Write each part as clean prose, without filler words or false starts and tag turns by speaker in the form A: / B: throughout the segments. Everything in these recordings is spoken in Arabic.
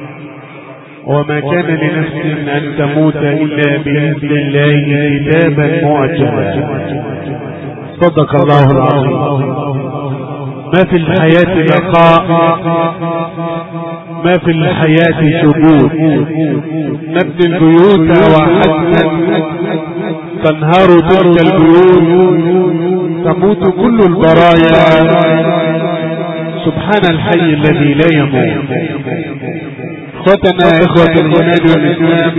A: وما كان لنفس أن تموت إلا بإذن الله كتابا مؤجلا. صدق الله العظيم. ما في الحياة بقاء، ما في الحياة ثبوت. نبني البيوت وحتى تنهار تلك البيوت، تموت كل البرايا، سبحان الحي الذي لا يموت. اخوتنا اخوة الايمان والاسلام،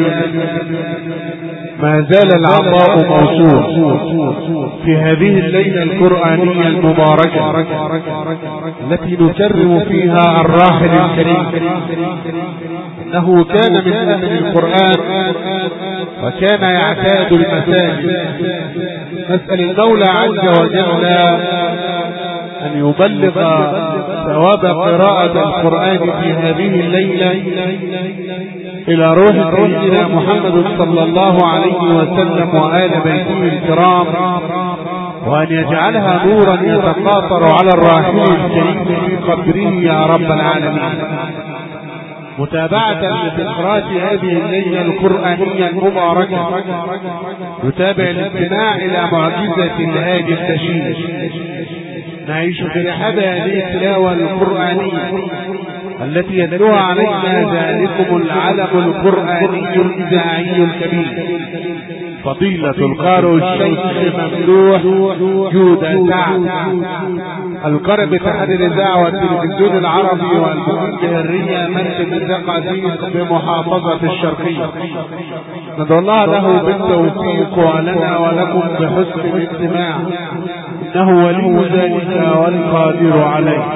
A: ما زال العطاء موصول في هذه الليلة القرآنية المباركة التي نكرم فيها الراحل الكريم. انه كان من اهل القرآن وكان يعتاد المساجد. نسأل المولى عز وجل أن يبلغ ثواب قراءة القرآن في هذه الليلة إلى روح سيدنا محمد صلى الله عليه وسلم وآل بيته الكرام، وأن يجعلها نورا يتقاطر على الراحل الكريم في قبره يا رب العالمين. متابعة لفقرات هذه الليلة القرآنية المباركة، نتابع الاستماع إلى معجزة الهادي البشير. نعيش في رحاب هذه التلاوة القرآنية التي يتلوها علينا ذلكم العلم القرآني الإذاعي الكبير، فضيلة القارئ الشيخ ممدوح جودة سعد، القارئ باتحاد الإذاعة والتلفزيون العربي والمذيع الرية مركز الزقازيق بمحافظة الشرقية. ندعو الله له بالتوفيق ولنا ولكم بحسن الاستماع، إنه ولي ذلك والقادر عليه.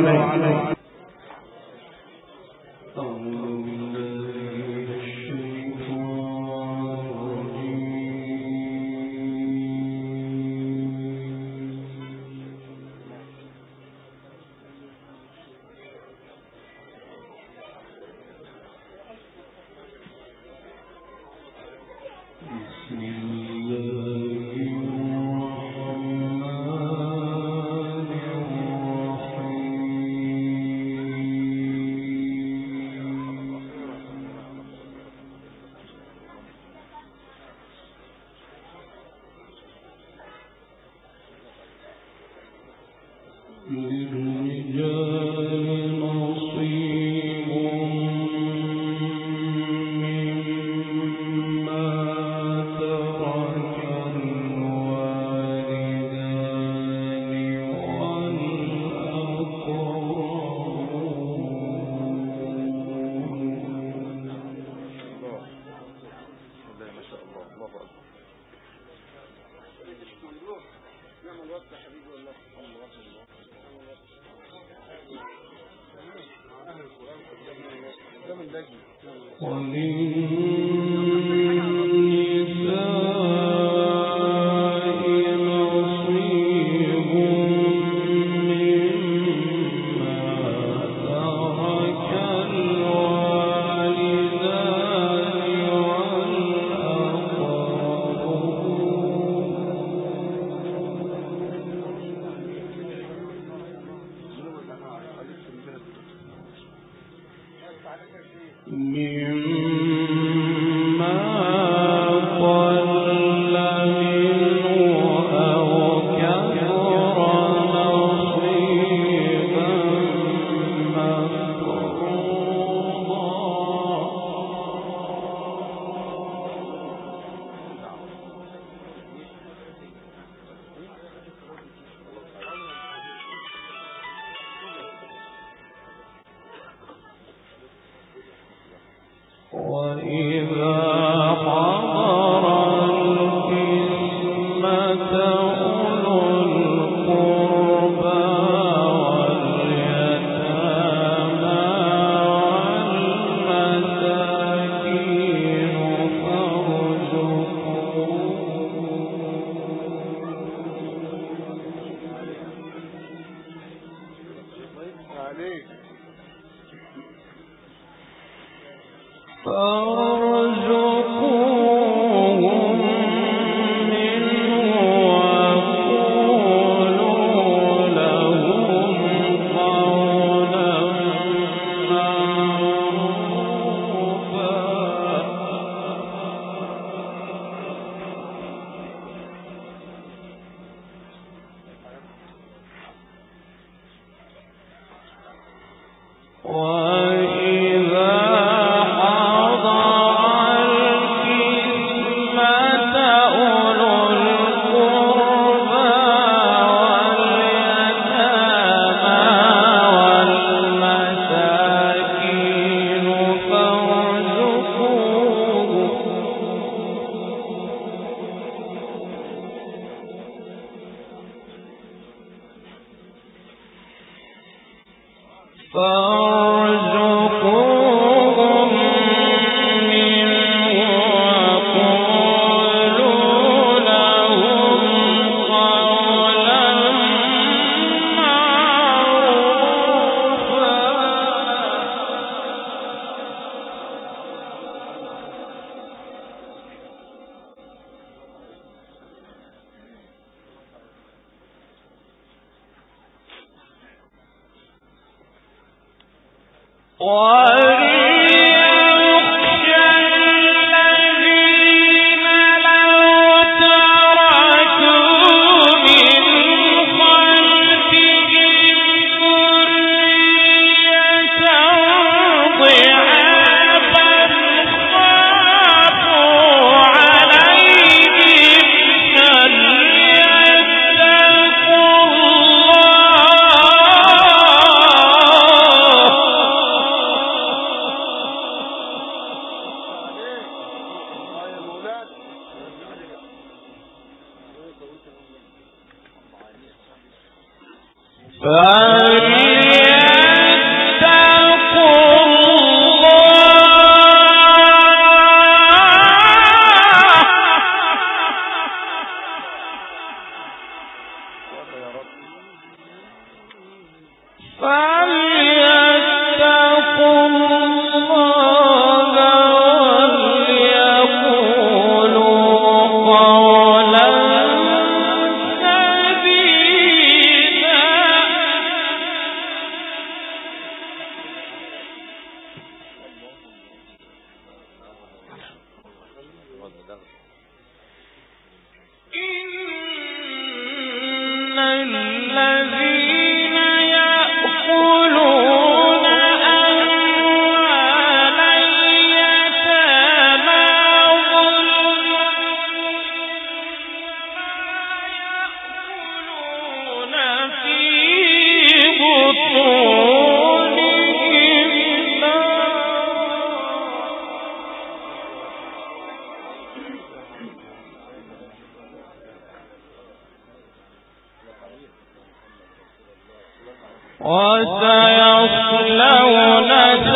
B: وسيصلون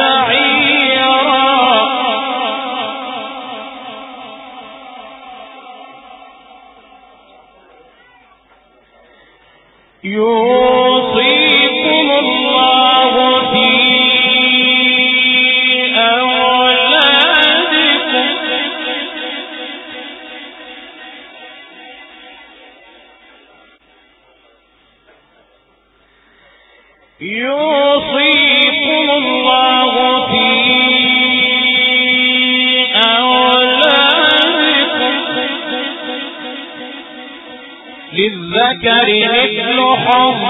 B: سعيرا يوصيكم الله في أولادكم يوصيكم الله في أولادكم للذكر مثل حظ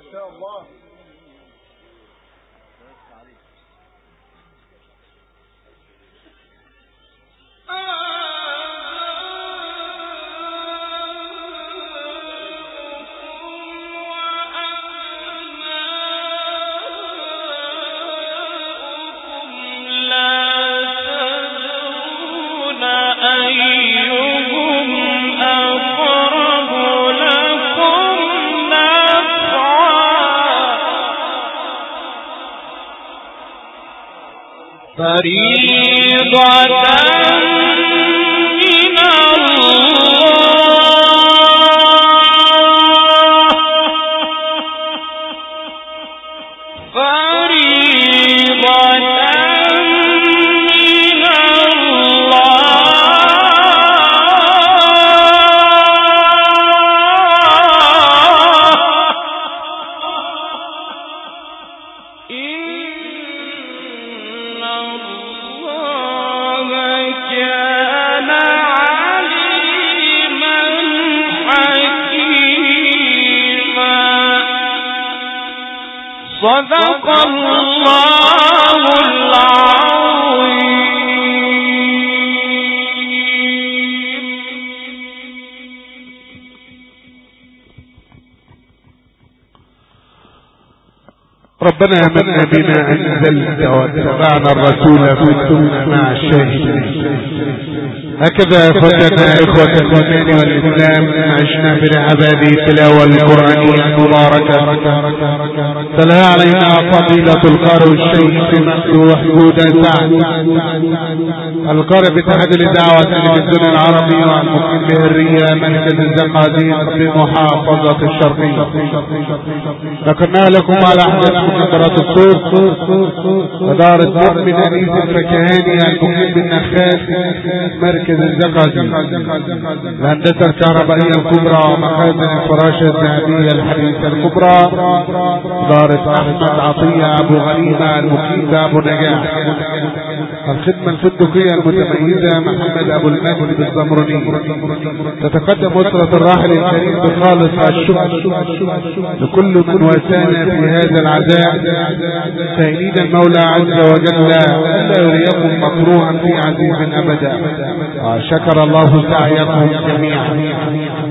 B: صدق الله العظيم.
A: ربنا آمنا بما أنزلت واتبعنا الرسول فكنا مع الشاهدين. هكذا فتنا إخوة الإيمان والإسلام عشنا برعب هذه التلاوة القرآنية المباركة. تلا علينا فضيلة القارئ الشيخ مفتوح جودة سعد القارئ باتحاد الإذاعة والتلفزيون العربي والمقيم بهرية مركز الزقازيق بمحافظة الشرقية. ذكرنا لكم على أحدث مقدرات الصوت ودار المؤمن أنيس الفكهاني المقيم بالنخاس مركز الزقازيق. الهندسة الكهربائية الكبرى ومخازن الفراشة الذهبية الحديثة الكبرى دارة أحمد عطية أبو غنيمة المقيم بأبو نجاح. الخدمة الفندقية المتميزة محمد أبو المجد بالزمرني. تتقدم أسرة الراحل الكريم بخالص الشكر لكل من واسانا في هذا العزاء سيدنا المولى عز وجل ألا يريكم مكروها في عزيز أبدا. شكر الله سعيكم جميعا.